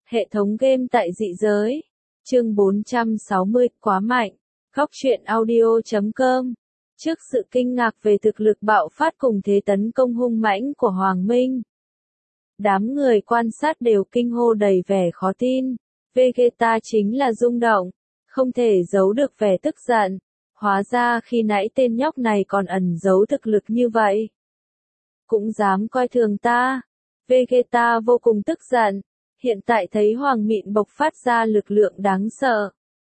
Hệ thống game tại dị giới. Chương 460, quá mạnh. Góc truyện audio.com. Trước sự kinh ngạc về thực lực bạo phát cùng thế tấn công hung mãnh của Hoàng Minh, đám người quan sát đều kinh hô đầy vẻ khó tin. Vegeta chính là rung động, không thể giấu được vẻ tức giận. Hóa ra khi nãy tên nhóc này còn ẩn giấu thực lực như vậy. Cũng dám coi thường ta. Vegeta vô cùng tức giận. Hiện tại thấy Hoàng Mịn bộc phát ra lực lượng đáng sợ,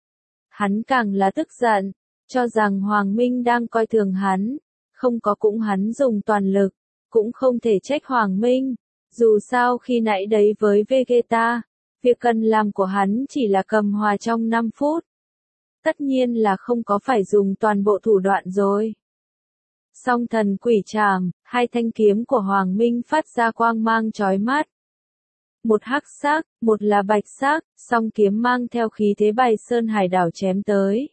hắn càng là tức giận, cho rằng Hoàng Minh đang coi thường hắn, không có cũng hắn dùng toàn lực, cũng không thể trách Hoàng Minh, dù sao khi nãy đấy với Vegeta, việc cần làm của hắn chỉ là cầm hòa trong 5 phút. Tất nhiên là không có phải dùng toàn bộ thủ đoạn rồi. Song thần quỷ trảm, hai thanh kiếm của Hoàng Minh phát ra quang mang chói mắt. Một hắc sắc, một là bạch sắc, song kiếm mang theo khí thế Bài Sơn Hải đảo chém tới.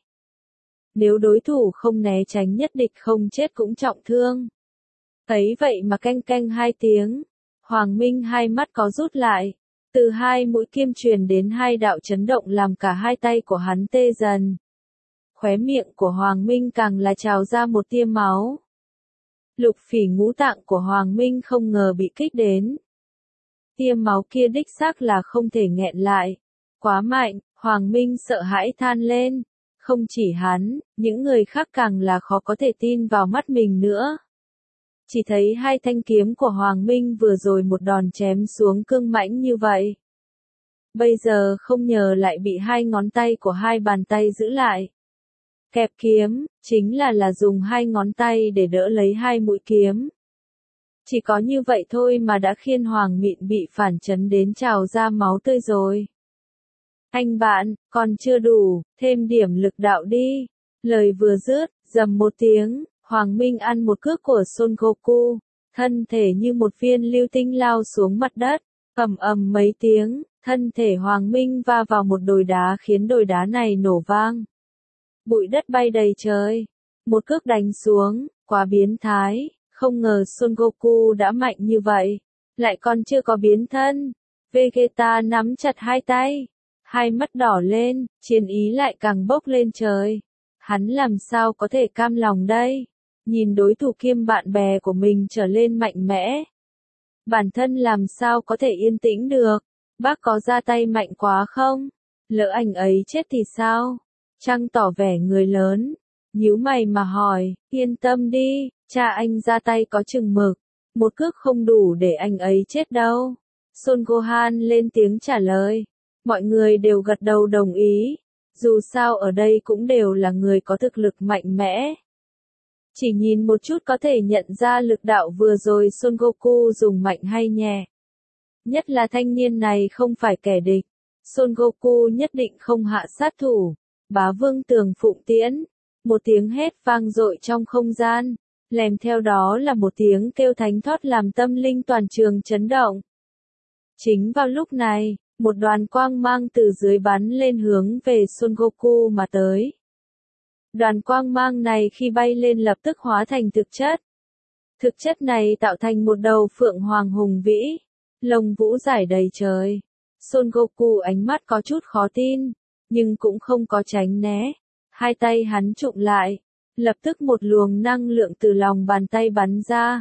Nếu đối thủ không né tránh nhất định không chết cũng trọng thương. Thấy vậy mà canh canh 2 tiếng, Hoàng Minh hai mắt có rút lại, từ hai mũi kiếm truyền đến hai đạo chấn động làm cả hai tay của hắn tê dần. Khóe miệng của Hoàng Minh càng là trào ra một tia máu. Lục phỉ ngũ tạng của Hoàng Minh không ngờ bị kích đến. Tia máu kia đích xác là không thể nghẹn lại. Quá mạnh, Hoàng Minh sợ hãi than lên. Không chỉ hắn, những người khác càng là khó có thể tin vào mắt mình nữa. Chỉ thấy hai thanh kiếm của Hoàng Minh vừa rồi một đòn chém xuống cương mãnh như vậy. Bây giờ không ngờ lại bị hai ngón tay của hai bàn tay giữ lại. Kẹp kiếm, chính là dùng hai ngón tay để đỡ lấy hai mũi kiếm. Chỉ có như vậy thôi mà đã khiến Hoàng Mịn bị phản chấn đến trào ra máu tươi rồi. Anh bạn, còn chưa đủ, thêm điểm lực đạo đi. Lời vừa dứt, rầm một tiếng, Hoàng Minh ăn một cước của Son Goku, thân thể như một viên lưu tinh lao xuống mặt đất, ầm ầm mấy tiếng, thân thể Hoàng Minh va vào một đồi đá khiến đồi đá này nổ vang. Bụi đất bay đầy trời, một cước đánh xuống, quá biến thái. Không ngờ Son Goku đã mạnh như vậy, lại còn chưa có biến thân. Vegeta nắm chặt hai tay, hai mắt đỏ lên, chiến ý lại càng bốc lên trời. Hắn làm sao có thể cam lòng đây? Nhìn đối thủ kiêm bạn bè của mình trở lên mạnh mẽ, bản thân làm sao có thể yên tĩnh được? Bác có ra tay mạnh quá không? Lỡ anh ấy chết thì sao? Trăng tỏ vẻ người lớn, nhíu mày mà hỏi, yên tâm đi, cha anh ra tay có chừng mực, một cước không đủ để anh ấy chết đâu. Son Gohan lên tiếng trả lời, mọi người đều gật đầu đồng ý, dù sao ở đây cũng đều là người có thực lực mạnh mẽ. Chỉ nhìn một chút có thể nhận ra lực đạo vừa rồi Son Goku dùng mạnh hay nhẹ. Nhất là thanh niên này không phải kẻ địch, Son Goku nhất định không hạ sát thủ. Bá Vương Tường Phụng Tiễn, một tiếng hét vang dội trong không gian, lèm theo đó là một tiếng kêu thánh thót làm tâm linh toàn trường chấn động. Chính vào lúc này, một đoàn quang mang từ dưới bắn lên hướng về Son Goku mà tới. Đoàn quang mang này khi bay lên lập tức hóa thành thực chất. Thực chất này tạo thành một đầu phượng hoàng hùng vĩ, lông vũ rải đầy trời. Son Goku ánh mắt có chút khó tin, nhưng cũng không có tránh né. Hai tay hắn trụm lại, lập tức một luồng năng lượng từ lòng bàn tay bắn ra.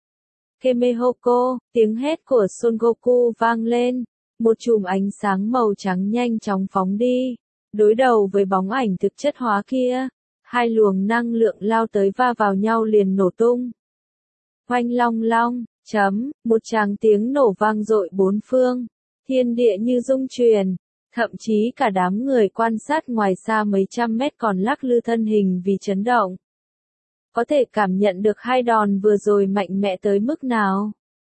Kemehoko, tiếng hét của Son Goku vang lên, một chùm ánh sáng màu trắng nhanh chóng phóng đi, đối đầu với bóng ảnh thực chất hóa kia, hai luồng năng lượng lao tới va vào nhau liền nổ tung. Oanh long long, một tràng tiếng nổ vang dội bốn phương, thiên địa như rung chuyển. Thậm chí cả đám người quan sát ngoài xa mấy trăm mét còn lắc lư thân hình vì chấn động. Có thể cảm nhận được hai đòn vừa rồi mạnh mẽ tới mức nào.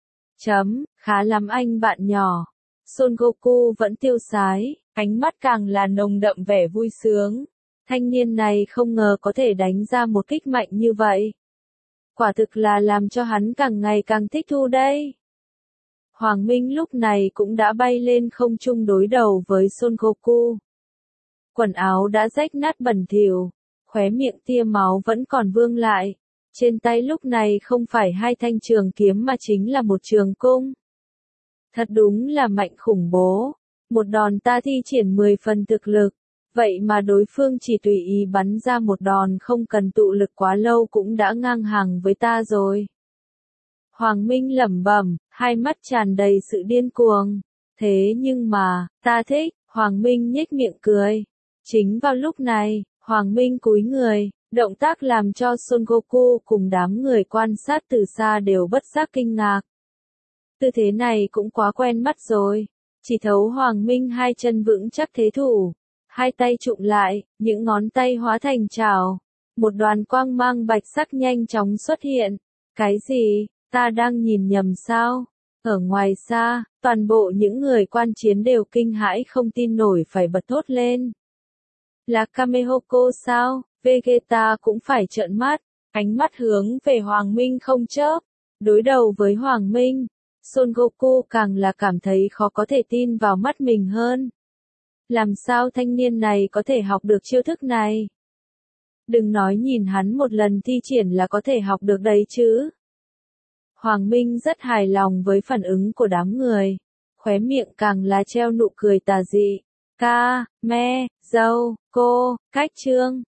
Khá lắm anh bạn nhỏ. Son Goku vẫn tiêu sái, ánh mắt càng là nồng đậm vẻ vui sướng. Thanh niên này không ngờ có thể đánh ra một kích mạnh như vậy. Quả thực là làm cho hắn càng ngày càng thích thú đây. Hoàng Minh lúc này cũng đã bay lên không trung đối đầu với Son Goku. Quần áo đã rách nát bẩn thỉu, khóe miệng tia máu vẫn còn vương lại. Trên tay lúc này không phải hai thanh trường kiếm mà chính là một trường cung. Thật đúng là mạnh khủng bố. Một đòn ta thi triển 10 phần thực lực, vậy mà đối phương chỉ tùy ý bắn ra một đòn không cần tụ lực quá lâu cũng đã ngang hàng với ta rồi. Hoàng Minh lẩm bẩm, hai mắt tràn đầy sự điên cuồng. Thế nhưng mà, ta thích, Hoàng Minh nhếch miệng cười. Chính vào lúc này, Hoàng Minh cúi người, động tác làm cho Son Goku cùng đám người quan sát từ xa đều bất giác kinh ngạc. Tư thế này cũng quá quen mắt rồi. Chỉ thấu Hoàng Minh hai chân vững chắc thế thủ, hai tay trụm lại, những ngón tay hóa thành chảo. Một đoàn quang mang bạch sắc nhanh chóng xuất hiện. Cái gì? Ta đang nhìn nhầm sao? Ở ngoài xa, toàn bộ những người quan chiến đều kinh hãi không tin nổi phải bật thốt lên. Là Kamehoko sao? Vegeta cũng phải trợn mắt, ánh mắt hướng về Hoàng Minh không chớp. Đối đầu với Hoàng Minh, Son Goku càng là cảm thấy khó có thể tin vào mắt mình hơn. Làm sao thanh niên này có thể học được chiêu thức này? Đừng nói nhìn hắn một lần thi triển là có thể học được đấy chứ. Hoàng Minh rất hài lòng với phản ứng của đám người, khóe miệng càng là treo nụ cười tà dị. Ka, me, dâu, cô, cách trương.